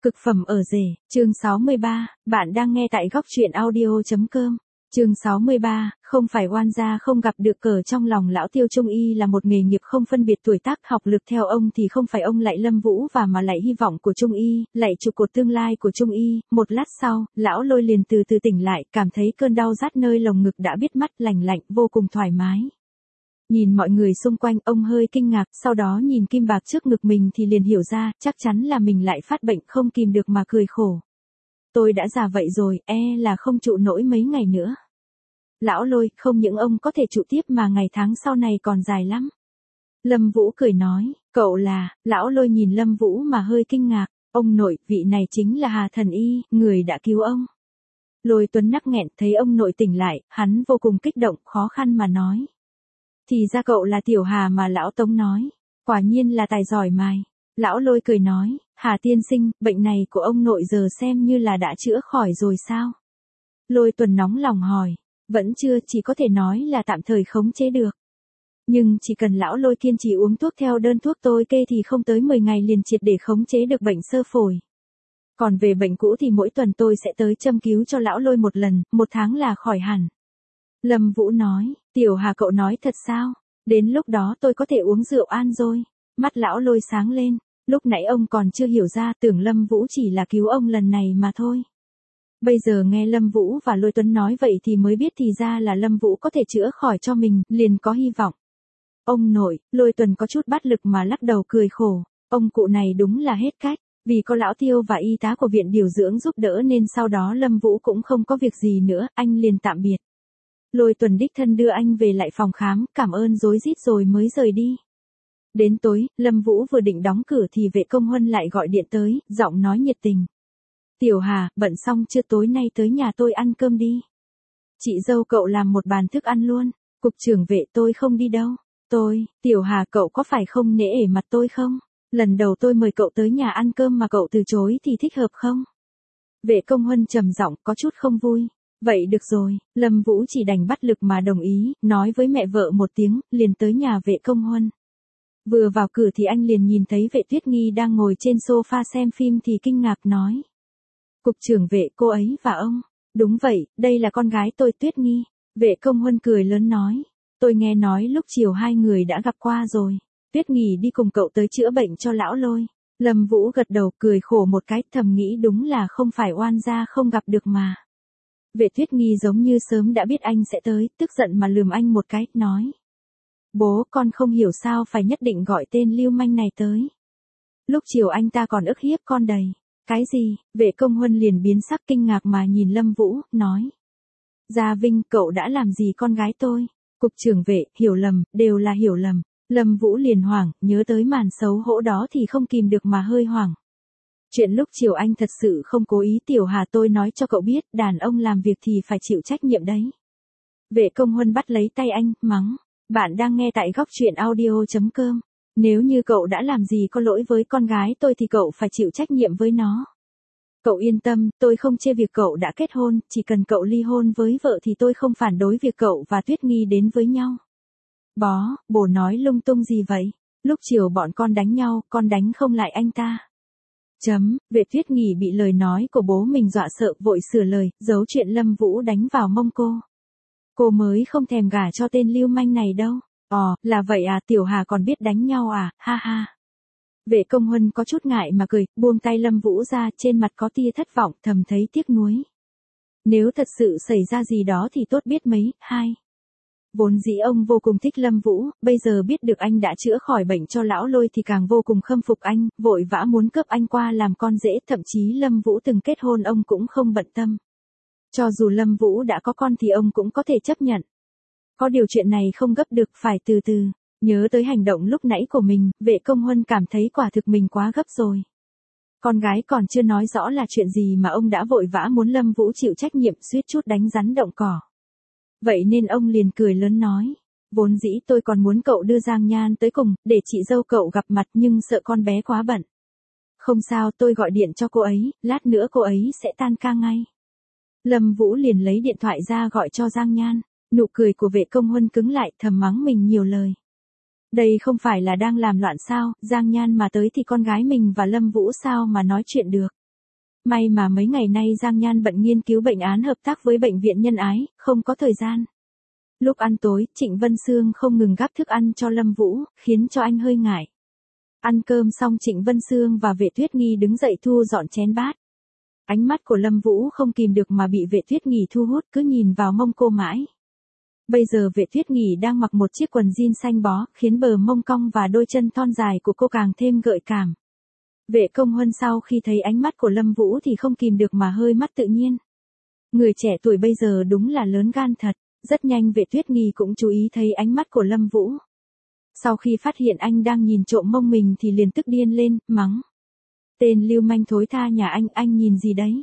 Cực phẩm ở rể, chương 63, bạn đang nghe tại góc truyện audio.com. Chương 63, không phải oan gia không gặp được cờ trong lòng lão Tiêu Trung y là một nghề nghiệp không phân biệt tuổi tác học lực theo ông thì không phải ông lại Lâm Vũ và mà lại hy vọng của Trung y, lại trụ cột tương lai của Trung y. Một lát sau, lão Lôi liền từ từ tỉnh lại, cảm thấy cơn đau rát nơi lồng ngực đã biết mắt lành lạnh, vô cùng thoải mái. Nhìn mọi người xung quanh, ông hơi kinh ngạc, sau đó nhìn kim bạc trước ngực mình thì liền hiểu ra, chắc chắn là mình lại phát bệnh, không kìm được mà cười khổ. Tôi đã già vậy rồi, là không trụ nổi mấy ngày nữa. Lão Lôi, không những ông có thể trụ tiếp mà ngày tháng sau này còn dài lắm. Lâm Vũ cười nói, cậu là, lão Lôi nhìn Lâm Vũ mà hơi kinh ngạc, ông nội, vị này chính là Hà Thần Y, người đã cứu ông. Lôi Tuấn nắc nghẹn thấy ông nội tỉnh lại, hắn vô cùng kích động, khó khăn mà nói. Thì ra cậu là Tiểu Hà mà lão Tống nói, quả nhiên là tài giỏi mài. Lão Lôi cười nói, Hà tiên sinh, bệnh này của ông nội giờ xem như là đã chữa khỏi rồi sao? Lôi Tuấn nóng lòng hỏi, vẫn chưa, chỉ có thể nói là tạm thời khống chế được. Nhưng chỉ cần lão Lôi kiên trì uống thuốc theo đơn thuốc tôi kê thì không tới 10 ngày liền triệt để khống chế được bệnh xơ phổi. Còn về bệnh cũ thì mỗi tuần tôi sẽ tới châm cứu cho lão Lôi một lần, 1 tháng là khỏi hẳn. Lâm Vũ nói, Tiểu Hà cậu nói thật sao? Đến lúc đó tôi có thể uống rượu an rồi. Mắt lão Lôi sáng lên, lúc nãy ông còn chưa hiểu ra, tưởng Lâm Vũ chỉ là cứu ông lần này mà thôi. Bây giờ nghe Lâm Vũ và Lôi Tuấn nói vậy thì mới biết thì ra là Lâm Vũ có thể chữa khỏi cho mình, liền có hy vọng. Ông nội, Lôi Tuấn có chút bắt lực mà lắc đầu cười khổ, ông cụ này đúng là hết cách, vì có lão Tiêu và y tá của viện điều dưỡng giúp đỡ nên sau đó Lâm Vũ cũng không có việc gì nữa, anh liền tạm biệt. Lôi Tuấn đích thân đưa anh về lại phòng khám, cảm ơn rối rít rồi mới rời đi. Đến tối, Lâm Vũ vừa định đóng cửa thì vệ công huân lại gọi điện tới, giọng nói nhiệt tình. Tiểu Hà, bận xong chưa, tối nay tới nhà tôi ăn cơm đi. Chị dâu cậu làm một bàn thức ăn luôn. Cục trưởng vệ, tôi không đi đâu. Tiểu Hà cậu có phải không nể ể mặt tôi không? Lần đầu tôi mời cậu tới nhà ăn cơm mà cậu từ chối thì thích hợp không? Vệ công huân trầm giọng, có chút không vui. Vậy được rồi, Lâm Vũ chỉ đành bắt lực mà đồng ý, nói với mẹ vợ một tiếng, liền tới nhà vệ công huân. Vừa vào cửa thì anh liền nhìn thấy vệ Tuyết Nghi đang ngồi trên sofa xem phim thì kinh ngạc nói. Cục trưởng vệ, cô ấy và ông. Đúng vậy, đây là con gái tôi Tuyết Nghi. Vệ công huân cười lớn nói. Tôi nghe nói lúc chiều hai người đã gặp qua rồi. Tuyết Nghi đi cùng cậu tới chữa bệnh cho lão Lôi. Lâm Vũ gật đầu cười khổ một cái, thầm nghĩ đúng là không phải oan gia không gặp được mà. Vệ Tuyết Nghi giống như sớm đã biết anh sẽ tới, tức giận mà lườm anh một cái, nói. Bố, con không hiểu sao phải nhất định gọi tên lưu manh này tới. Lúc chiều anh ta còn ức hiếp con đầy. Cái gì? Vệ công huân liền biến sắc kinh ngạc mà nhìn Lâm Vũ, nói. Gia Vinh, cậu đã làm gì con gái tôi? Cục trưởng vệ, hiểu lầm, đều là hiểu lầm. Lâm Vũ liền hoảng, nhớ tới màn xấu hổ đó thì không kìm được mà hơi hoảng. Chuyện lúc chiều anh thật sự không cố ý. Tiểu Hà, tôi nói cho cậu biết, đàn ông làm việc thì phải chịu trách nhiệm đấy. Vệ công huân bắt lấy tay anh, mắng. Bạn đang nghe tại góc truyện audio.com. Nếu như cậu đã làm gì có lỗi với con gái tôi thì cậu phải chịu trách nhiệm với nó. Cậu yên tâm, tôi không chê việc cậu đã kết hôn, chỉ cần cậu ly hôn với vợ thì tôi không phản đối việc cậu và Tuyết Nghi đến với nhau. Bố nói lung tung gì vậy? Lúc chiều bọn con đánh nhau, con đánh không lại anh ta. Vệ Tuyết Nghi bị lời nói của bố mình dọa sợ, vội sửa lời, giấu chuyện Lâm Vũ đánh vào mông cô. Cô mới không thèm gả cho tên lưu manh này đâu. Là vậy à, Tiểu Hà còn biết đánh nhau à, ha ha. Vệ công huân có chút ngại mà cười, buông tay Lâm Vũ ra, trên mặt có tia thất vọng, thầm thấy tiếc nuối. Nếu thật sự xảy ra gì đó thì tốt biết mấy. Vốn dĩ ông vô cùng thích Lâm Vũ, bây giờ biết được anh đã chữa khỏi bệnh cho lão Lôi thì càng vô cùng khâm phục anh, vội vã muốn cướp anh qua làm con rể, thậm chí Lâm Vũ từng kết hôn ông cũng không bận tâm. Cho dù Lâm Vũ đã có con thì ông cũng có thể chấp nhận. Có điều chuyện này không gấp được, phải từ từ. Nhớ tới hành động lúc nãy của mình, vệ công huân cảm thấy quả thực mình quá gấp rồi. Con gái còn chưa nói rõ là chuyện gì mà ông đã vội vã muốn Lâm Vũ chịu trách nhiệm, suýt chút đánh rắn động cỏ. Vậy nên ông liền cười lớn nói. Vốn dĩ tôi còn muốn cậu đưa Giang Nhan tới cùng, để chị dâu cậu gặp mặt nhưng sợ con bé quá bận. Không sao, tôi gọi điện cho cô ấy, lát nữa cô ấy sẽ tan ca ngay. Lâm Vũ liền lấy điện thoại ra gọi cho Giang Nhan. Nụ cười của vệ công huân cứng lại, thầm mắng mình nhiều lời. Đây không phải là đang làm loạn sao, Giang Nhan mà tới thì con gái mình và Lâm Vũ sao mà nói chuyện được. May mà mấy ngày nay Giang Nhan bận nghiên cứu bệnh án hợp tác với bệnh viện Nhân Ái, không có thời gian. Lúc ăn tối, Trịnh Vân Sương không ngừng gắp thức ăn cho Lâm Vũ, khiến cho anh hơi ngại. Ăn cơm xong Trịnh Vân Sương và Vệ Tuyết Nghi đứng dậy thu dọn chén bát. Ánh mắt của Lâm Vũ không kìm được mà bị Vệ Tuyết Nghi thu hút, cứ nhìn vào mông cô mãi. Bây giờ Vệ Tuyết Nghi đang mặc một chiếc quần jean xanh bó, khiến bờ mông cong và đôi chân thon dài của cô càng thêm gợi cảm. Vệ Công Huân sau khi thấy ánh mắt của Lâm Vũ thì không kìm được mà hơi mắt tự nhiên. Người trẻ tuổi bây giờ đúng là lớn gan thật, rất nhanh Vệ Tuyết Nghi cũng chú ý thấy ánh mắt của Lâm Vũ. Sau khi phát hiện anh đang nhìn trộm mông mình thì liền tức điên lên, mắng. Tên lưu manh thối tha nhà anh nhìn gì đấy?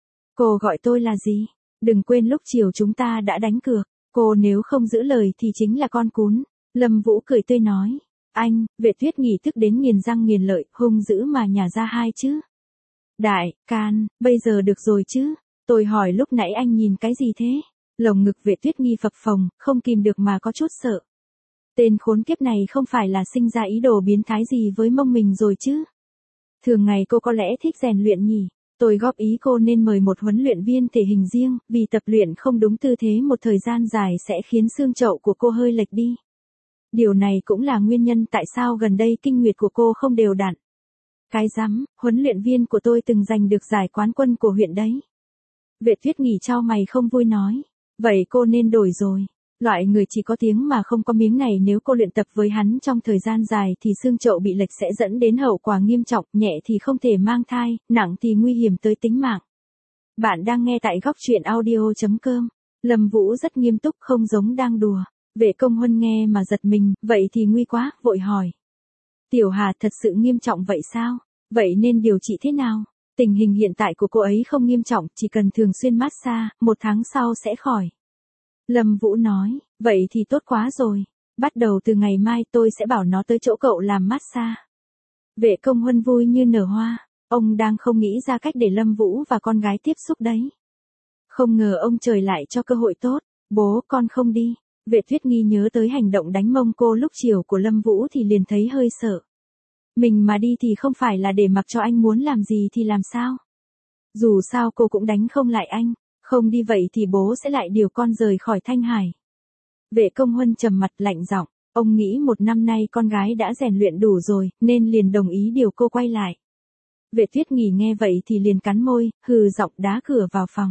Cô gọi tôi là gì? Đừng quên lúc chiều chúng ta đã đánh cược, cô nếu không giữ lời thì chính là con cún. Lâm Vũ cười tươi nói. Anh, Vệ Tuyết Nghi tức đến nghiền răng nghiền lợi, hung dữ mà nhả ra hai chứ. Đại, can, bây giờ được rồi chứ? Tôi hỏi lúc nãy anh nhìn cái gì thế? Lồng ngực Vệ Tuyết Nghi phập phồng, không kìm được mà có chút sợ. Tên khốn kiếp này không phải là sinh ra ý đồ biến thái gì với mông mình rồi chứ? Thường ngày cô có lẽ thích rèn luyện nhỉ? Tôi góp ý cô nên mời một huấn luyện viên thể hình riêng, vì tập luyện không đúng tư thế một thời gian dài sẽ khiến xương chậu của cô hơi lệch đi. Điều này cũng là nguyên nhân tại sao gần đây kinh nguyệt của cô không đều đặn. Cái rắm, huấn luyện viên của tôi từng giành được giải quán quân của huyện đấy. Vệ Tuyết Nghi chau mày không vui nói. Vậy cô nên đổi rồi. Loại người chỉ có tiếng mà không có miếng này nếu cô luyện tập với hắn trong thời gian dài thì xương chậu bị lệch sẽ dẫn đến hậu quả nghiêm trọng, nhẹ thì không thể mang thai, nặng thì nguy hiểm tới tính mạng. Bạn đang nghe tại góc truyện audio.com. Lâm Vũ rất nghiêm túc không giống đang đùa. Vệ Công Huân nghe mà giật mình, vậy thì nguy quá, vội hỏi. Tiểu Hà thật sự nghiêm trọng vậy sao? Vậy nên điều trị thế nào? Tình hình hiện tại của cô ấy không nghiêm trọng, chỉ cần thường xuyên massage, 1 tháng sau sẽ khỏi. Lâm Vũ nói, vậy thì tốt quá rồi. Bắt đầu từ ngày mai tôi sẽ bảo nó tới chỗ cậu làm massage. Vệ Công Huân vui như nở hoa. Ông đang không nghĩ ra cách để Lâm Vũ và con gái tiếp xúc đấy. Không ngờ ông trời lại cho cơ hội tốt. Bố con không đi. Vệ Tuyết Nghi nhớ tới hành động đánh mông cô lúc chiều của Lâm Vũ thì liền thấy hơi sợ. Mình mà đi thì không phải là để mặc cho anh muốn làm gì thì làm sao? Dù sao cô cũng đánh không lại anh. Không đi vậy thì bố sẽ lại điều con rời khỏi Thanh Hải. Vệ Công Huân trầm mặt lạnh giọng. Ông nghĩ 1 năm nay con gái đã rèn luyện đủ rồi, nên liền đồng ý điều cô quay lại. Vệ Tuyết Nghi nghe vậy thì liền cắn môi, hừ giọng đá cửa vào phòng.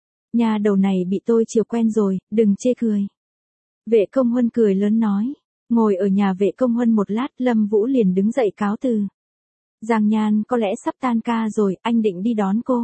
Nhà đầu này bị tôi chiều quen rồi, đừng chê cười. Vệ Công Huân cười lớn nói. Ngồi ở nhà Vệ Công Huân một lát, Lâm Vũ liền đứng dậy cáo từ. Giang Nhan có lẽ sắp tan ca rồi, anh định đi đón cô.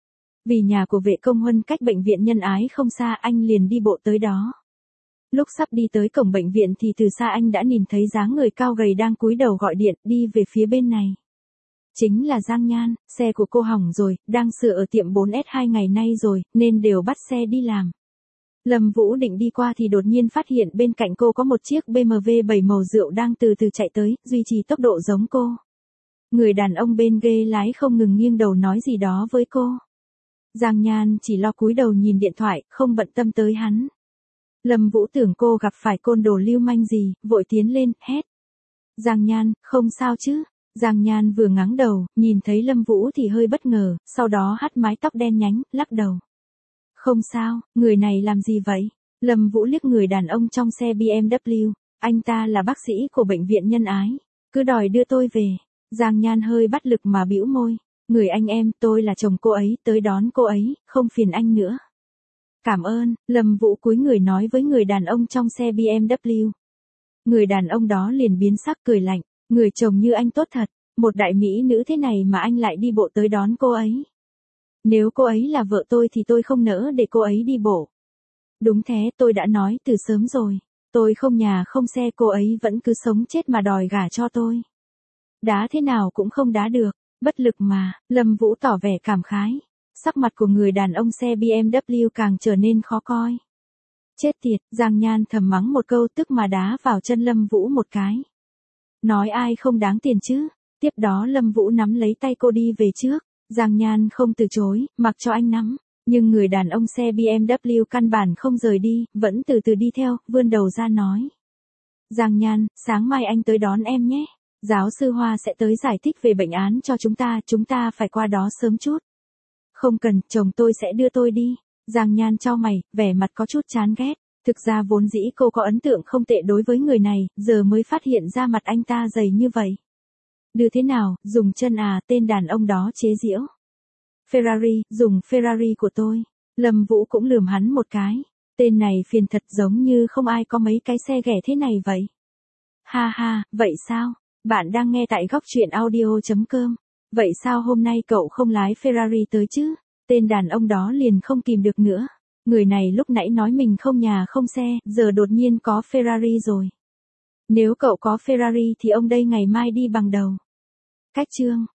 Vì nhà của Vệ Công Huân cách bệnh viện Nhân Ái không xa, anh liền đi bộ tới đó. Lúc sắp đi tới cổng bệnh viện thì từ xa anh đã nhìn thấy dáng người cao gầy đang cúi đầu gọi điện đi về phía bên này. Chính là Giang Nhan, xe của cô hỏng rồi, đang sửa ở tiệm 4S 2 ngày nay rồi, nên đều bắt xe đi làm. Lâm Vũ định đi qua thì đột nhiên phát hiện bên cạnh cô có một chiếc BMW 7 màu rượu đang từ từ chạy tới, duy trì tốc độ giống cô. Người đàn ông bên ghế lái không ngừng nghiêng đầu nói gì đó với cô. Giang Nhan chỉ lo cúi đầu nhìn điện thoại, không bận tâm tới hắn. Lâm Vũ tưởng cô gặp phải côn đồ lưu manh gì, vội tiến lên, hét. Giang Nhan, không sao chứ? Giang Nhan vừa ngáng đầu, nhìn thấy Lâm Vũ thì hơi bất ngờ, sau đó hắt mái tóc đen nhánh, lắc đầu. Không sao, người này làm gì vậy? Lâm Vũ liếc người đàn ông trong xe BMW, anh ta là bác sĩ của bệnh viện Nhân Ái, cứ đòi đưa tôi về. Giang Nhan hơi bắt lực mà bĩu môi. Người anh em, tôi là chồng cô ấy, tới đón cô ấy, không phiền anh nữa. Cảm ơn, Lâm Vũ cúi người nói với người đàn ông trong xe BMW. Người đàn ông đó liền biến sắc cười lạnh, người chồng như anh tốt thật, một đại mỹ nữ thế này mà anh lại đi bộ tới đón cô ấy. Nếu cô ấy là vợ tôi thì tôi không nỡ để cô ấy đi bộ. Đúng thế, tôi đã nói từ sớm rồi, tôi không nhà không xe, cô ấy vẫn cứ sống chết mà đòi gả cho tôi. Đá thế nào cũng không đá được. Bất lực mà, Lâm Vũ tỏ vẻ cảm khái. Sắc mặt của người đàn ông xe BMW càng trở nên khó coi. Chết tiệt, Giang Nhan thầm mắng một câu tức mà đá vào chân Lâm Vũ một cái. Nói ai không đáng tiền chứ. Tiếp đó Lâm Vũ nắm lấy tay cô đi về trước. Giang Nhan không từ chối, mặc cho anh nắm. Nhưng người đàn ông xe BMW căn bản không rời đi, vẫn từ từ đi theo, vươn đầu ra nói. Giang Nhan, sáng mai anh tới đón em nhé. Giáo sư Hoa sẽ tới giải thích về bệnh án cho chúng ta phải qua đó sớm chút. Không cần, chồng tôi sẽ đưa tôi đi. Giang Nhan chau mày, vẻ mặt có chút chán ghét. Thực ra vốn dĩ cô có ấn tượng không tệ đối với người này, giờ mới phát hiện ra mặt anh ta dày như vậy. Đưa thế nào, dùng chân à, tên đàn ông đó chế giễu. Ferrari, dùng Ferrari của tôi. Lâm Vũ cũng lườm hắn một cái. Tên này phiền thật, giống như không ai có mấy cái xe ghẻ thế này vậy. Ha ha, vậy sao? Bạn đang nghe tại góc truyện audio.com. Vậy sao hôm nay cậu không lái Ferrari tới chứ? Tên đàn ông đó liền không kìm được nữa. Người này lúc nãy nói mình không nhà không xe, giờ đột nhiên có Ferrari rồi. Nếu cậu có Ferrari thì ông đây ngày mai đi bằng đầu. Cách chương